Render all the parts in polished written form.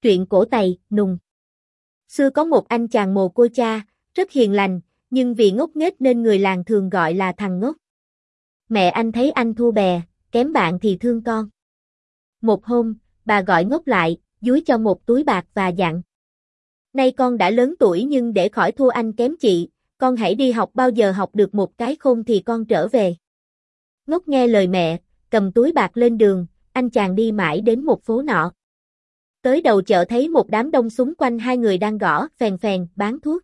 Truyện cổ Tày, Nùng. Xưa có một anh chàng mồ côi cha, rất hiền lành, nhưng vì ngốc nghếch nên người làng thường gọi là thằng ngốc. Mẹ anh thấy anh thua bè, kém bạn thì thương con. Một hôm, bà gọi ngốc lại, dúi cho một túi bạc và dặn. Nay con đã lớn tuổi nhưng để khỏi thua anh kém chị, con hãy đi học, bao giờ học được một cái khôn thì con trở về. Ngốc nghe lời mẹ, cầm túi bạc lên đường, anh chàng đi mãi đến một phố nọ. Tới đầu chợ thấy một đám đông xung quanh hai người đang gõ phèn phèn bán thuốc.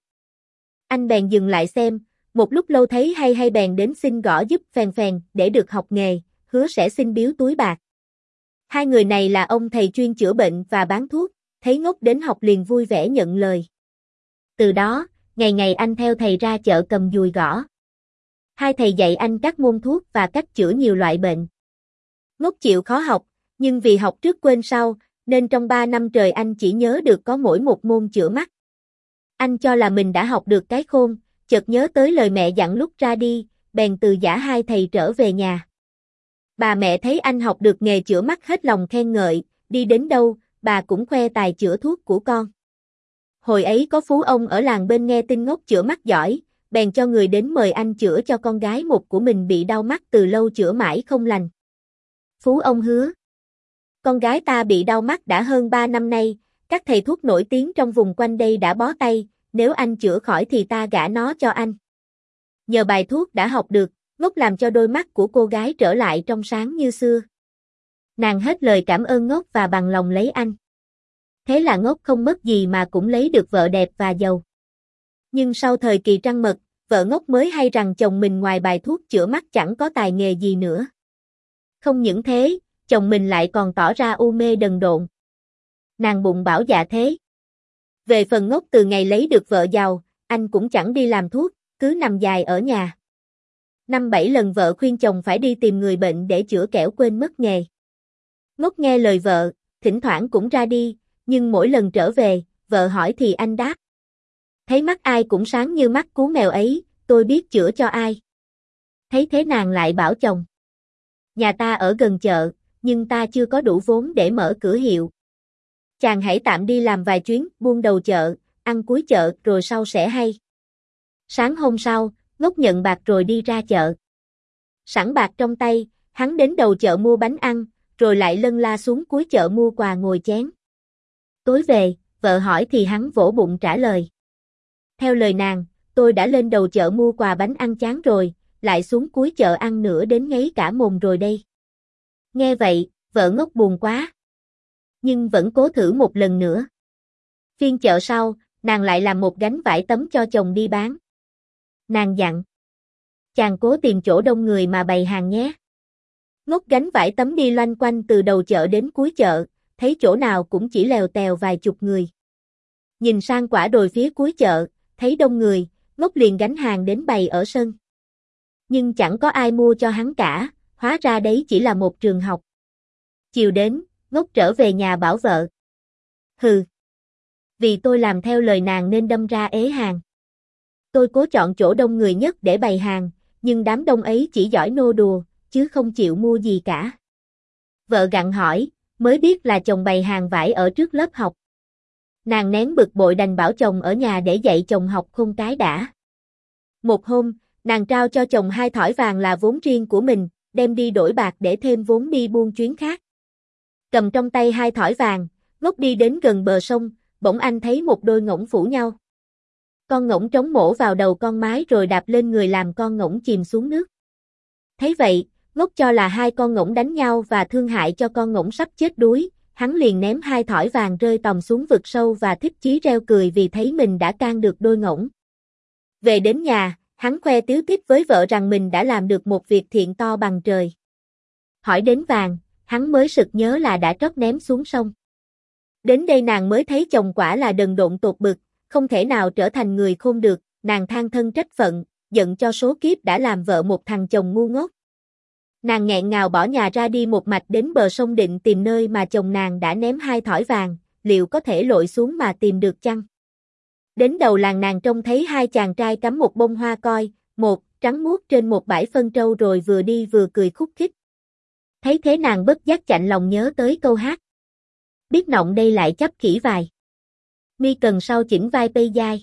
Anh bèn dừng lại xem, một lúc lâu thấy hay bèn đến xin gõ giúp phèn phèn để được học nghề, hứa sẽ xin biếu túi bạc. Hai người này là ông thầy chuyên chữa bệnh và bán thuốc, thấy ngốc đến học liền vui vẻ nhận lời. Từ đó, ngày ngày anh theo thầy ra chợ cầm dùi gõ. Hai thầy dạy anh các môn thuốc và cách chữa nhiều loại bệnh. Ngốc chịu khó học, nhưng vì học trước quên sau, nên trong 3 năm trời anh chỉ nhớ được có mỗi một môn chữa mắt. Anh cho là mình đã học được cái khôn, chợt nhớ tới lời mẹ dặn lúc ra đi, bèn từ giã hai thầy trở về nhà. Bà mẹ thấy anh học được nghề chữa mắt hết lòng khen ngợi, đi đến đâu, bà cũng khoe tài chữa thuốc của con. Hồi ấy có phú ông ở làng bên nghe tin ngốc chữa mắt giỏi, bèn cho người đến mời anh chữa cho con gái một của mình bị đau mắt từ lâu chữa mãi không lành. Phú ông hứa: con gái ta bị đau mắt đã hơn 3 năm nay, các thầy thuốc nổi tiếng trong vùng quanh đây đã bó tay, nếu anh chữa khỏi thì ta gả nó cho anh. Nhờ bài thuốc đã học được, Ngốc làm cho đôi mắt của cô gái trở lại trong sáng như xưa. Nàng hết lời cảm ơn Ngốc và bằng lòng lấy anh. Thế là Ngốc không mất gì mà cũng lấy được vợ đẹp và giàu. Nhưng sau thời kỳ trăng mật, vợ Ngốc mới hay rằng chồng mình ngoài bài thuốc chữa mắt chẳng có tài nghề gì nữa. Không những thế, chồng mình lại còn tỏ ra u mê đần độn. Nàng bụng bảo dạ thế. Về phần Ngốc từ ngày lấy được vợ giàu, anh cũng chẳng đi làm thuốc, cứ nằm dài ở nhà. 5-7 lần vợ khuyên chồng phải đi tìm người bệnh để chữa kẻo quên mất nghề. Ngốc nghe lời vợ, thỉnh thoảng cũng ra đi, nhưng mỗi lần trở về, vợ hỏi thì anh đáp: thấy mắt ai cũng sáng như mắt cú mèo ấy, tôi biết chữa cho ai. Thấy thế nàng lại bảo chồng: nhà ta ở gần chợ, nhưng ta chưa có đủ vốn để mở cửa hiệu. Chàng hãy tạm đi làm vài chuyến, buôn đầu chợ, ăn cuối chợ rồi sau sẽ hay. Sáng hôm sau, Ngốc nhận bạc rồi đi ra chợ. Sẵn bạc trong tay, hắn đến đầu chợ mua bánh ăn, rồi lại lân la xuống cuối chợ mua quà ngồi chén. Tối về, vợ hỏi thì hắn vỗ bụng trả lời: theo lời nàng, tôi đã lên đầu chợ mua quà bánh ăn chán rồi, lại xuống cuối chợ ăn nữa đến ngấy cả mồm rồi đây. Nghe vậy, vợ Ngốc buồn quá. Nhưng vẫn cố thử một lần nữa. Phiên chợ sau, nàng lại làm một gánh vải tấm cho chồng đi bán. Nàng dặn: chàng cố tìm chỗ đông người mà bày hàng nhé. Ngốc gánh vải tấm đi loanh quanh từ đầu chợ đến cuối chợ, thấy chỗ nào cũng chỉ lèo tèo vài chục người. Nhìn sang quả đồi phía cuối chợ, thấy đông người, Ngốc liền gánh hàng đến bày ở sân. Nhưng chẳng có ai mua cho hắn cả, hóa ra đấy chỉ là một trường học. Chiều đến, Ngốc trở về nhà bảo vợ: hừ, vì tôi làm theo lời nàng nên đâm ra ế hàng. Tôi cố chọn chỗ đông người nhất để bày hàng, nhưng đám đông ấy chỉ giỏi nô đùa, chứ không chịu mua gì cả. Vợ gặng hỏi, mới biết là chồng bày hàng vải ở trước lớp học. Nàng nén bực bội đành bảo chồng ở nhà để dạy chồng học khôn cái đã. Một hôm, nàng trao cho chồng 2 thỏi vàng là vốn riêng của mình, đem đi đổi bạc để thêm vốn đi buôn chuyến khác. Cầm trong tay 2 thỏi vàng, Ngốc đi đến gần bờ sông, bỗng anh thấy một đôi ngỗng phủ nhau. Con ngỗng trống mổ vào đầu con mái rồi đạp lên người làm con ngỗng chìm xuống nước. Thấy vậy, Ngốc cho là 2 con ngỗng đánh nhau và thương hại cho con ngỗng sắp chết đuối, hắn liền ném 2 thỏi vàng rơi tòng xuống vực sâu và thích chí reo cười vì thấy mình đã can được đôi ngỗng. Về đến nhà, hắn khoe tíu tít với vợ rằng mình đã làm được một việc thiện to bằng trời. Hỏi đến vàng, hắn mới sực nhớ là đã trót ném xuống sông. Đến đây nàng mới thấy chồng quả là đần độn tột bực, không thể nào trở thành người khôn được, nàng than thân trách phận, giận cho số kiếp đã làm vợ một thằng chồng ngu ngốc. Nàng nghẹn ngào bỏ nhà ra đi một mạch đến bờ sông định tìm nơi mà chồng nàng đã ném 2 thỏi vàng, liệu có thể lội xuống mà tìm được chăng? Đến đầu làng nàng trông thấy 2 chàng trai cắm một bông hoa coi, một trắng muốt trên một bãi phân trâu rồi vừa đi vừa cười khúc khích. Thấy thế nàng bất giác chạnh lòng nhớ tới câu hát: Biết nọng đây lại chấp khỉ vài. Mi cần sau chỉnh vai pây dai.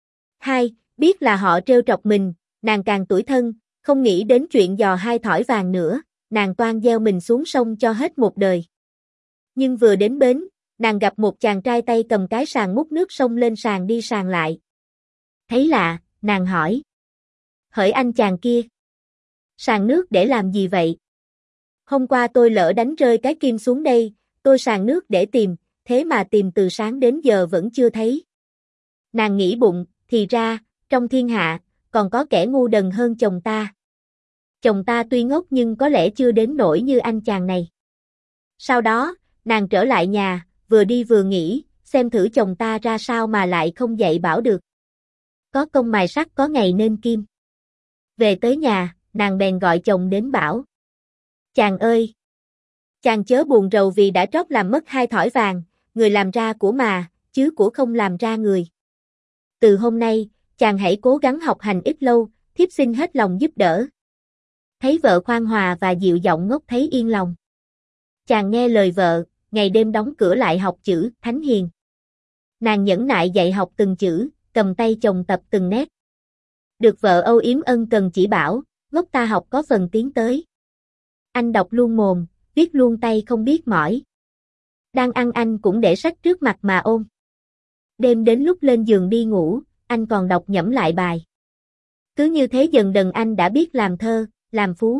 2. Biết là họ trêu trọc mình, nàng càng tủi thân, không nghĩ đến chuyện dò 2 thỏi vàng nữa, nàng toan gieo mình xuống sông cho hết một đời. Nhưng vừa đến bến, nàng gặp một chàng trai tay cầm cái sàng múc nước sông lên sàng đi sàng lại. Thấy lạ, nàng hỏi. Hỡi anh chàng kia. Sàng nước để làm gì vậy? Hôm qua tôi lỡ đánh rơi cái kim xuống đây, tôi sàng nước để tìm, thế mà tìm từ sáng đến giờ vẫn chưa thấy. Nàng nghĩ bụng, thì ra, trong thiên hạ, còn có kẻ ngu đần hơn chồng ta. Chồng ta tuy ngốc nhưng có lẽ chưa đến nỗi như anh chàng này. Sau đó, nàng trở lại nhà, vừa đi vừa nghĩ, xem thử chồng ta ra sao mà lại không dạy bảo được. Có công mài sắt có ngày nên kim. Về tới nhà, nàng bèn gọi chồng đến bảo. Chàng ơi! Chàng chớ buồn rầu vì đã trót làm mất 2 thỏi vàng, người làm ra của mà, chứ của không làm ra người. Từ hôm nay, chàng hãy cố gắng học hành ít lâu, thiếp xin hết lòng giúp đỡ. Thấy vợ khoan hòa và dịu giọng Ngốc thấy yên lòng. Chàng nghe lời vợ, ngày đêm đóng cửa lại học chữ Thánh Hiền. Nàng nhẫn nại dạy học từng chữ, cầm tay chồng tập từng nét. Được vợ âu yếm ân cần chỉ bảo, Ngốc ta học có phần tiến tới. Anh đọc luôn mồm, viết luôn tay không biết mỏi. Đang ăn anh cũng để sách trước mặt mà ôn. Đêm đến lúc lên giường đi ngủ, anh còn đọc nhẩm lại bài. Cứ như thế dần dần anh đã biết làm thơ, làm phú.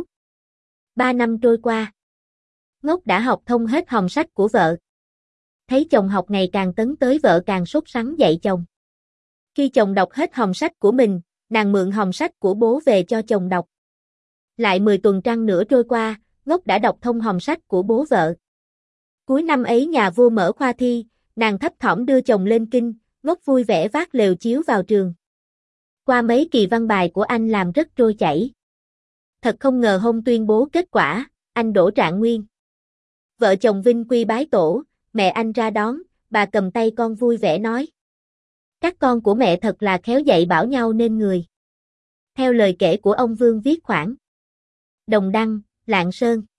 3 năm trôi qua. Ngốc đã học thông hết hòm sách của vợ. Thấy chồng học ngày càng tấn tới vợ càng sốt sắng dạy chồng. Khi chồng đọc hết hòm sách của mình, nàng mượn hòm sách của bố về cho chồng đọc. Lại 10 tuần trăng nữa trôi qua, Ngốc đã đọc thông hòm sách của bố vợ. Cuối năm ấy nhà vua mở khoa thi, nàng thấp thỏm đưa chồng lên kinh, Ngốc vui vẻ vác lều chiếu vào trường. Qua mấy kỳ văn bài của anh làm rất trôi chảy. Thật không ngờ hôm tuyên bố kết quả, anh đỗ trạng nguyên. Vợ chồng vinh quy bái tổ, mẹ anh ra đón, bà cầm tay con vui vẻ nói. Các con của mẹ thật là khéo dạy bảo nhau nên người. Theo lời kể của ông Vương viết khoản. Đồng Đăng, Lạng Sơn.